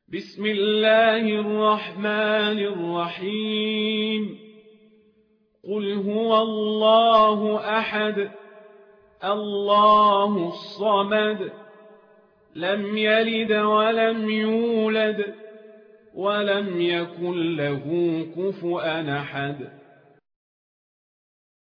بسم الله الرحمن الرحيم قل هو الله أحد الله الصمد لم يلد ولم يولد ولم يكن له كفؤا أحد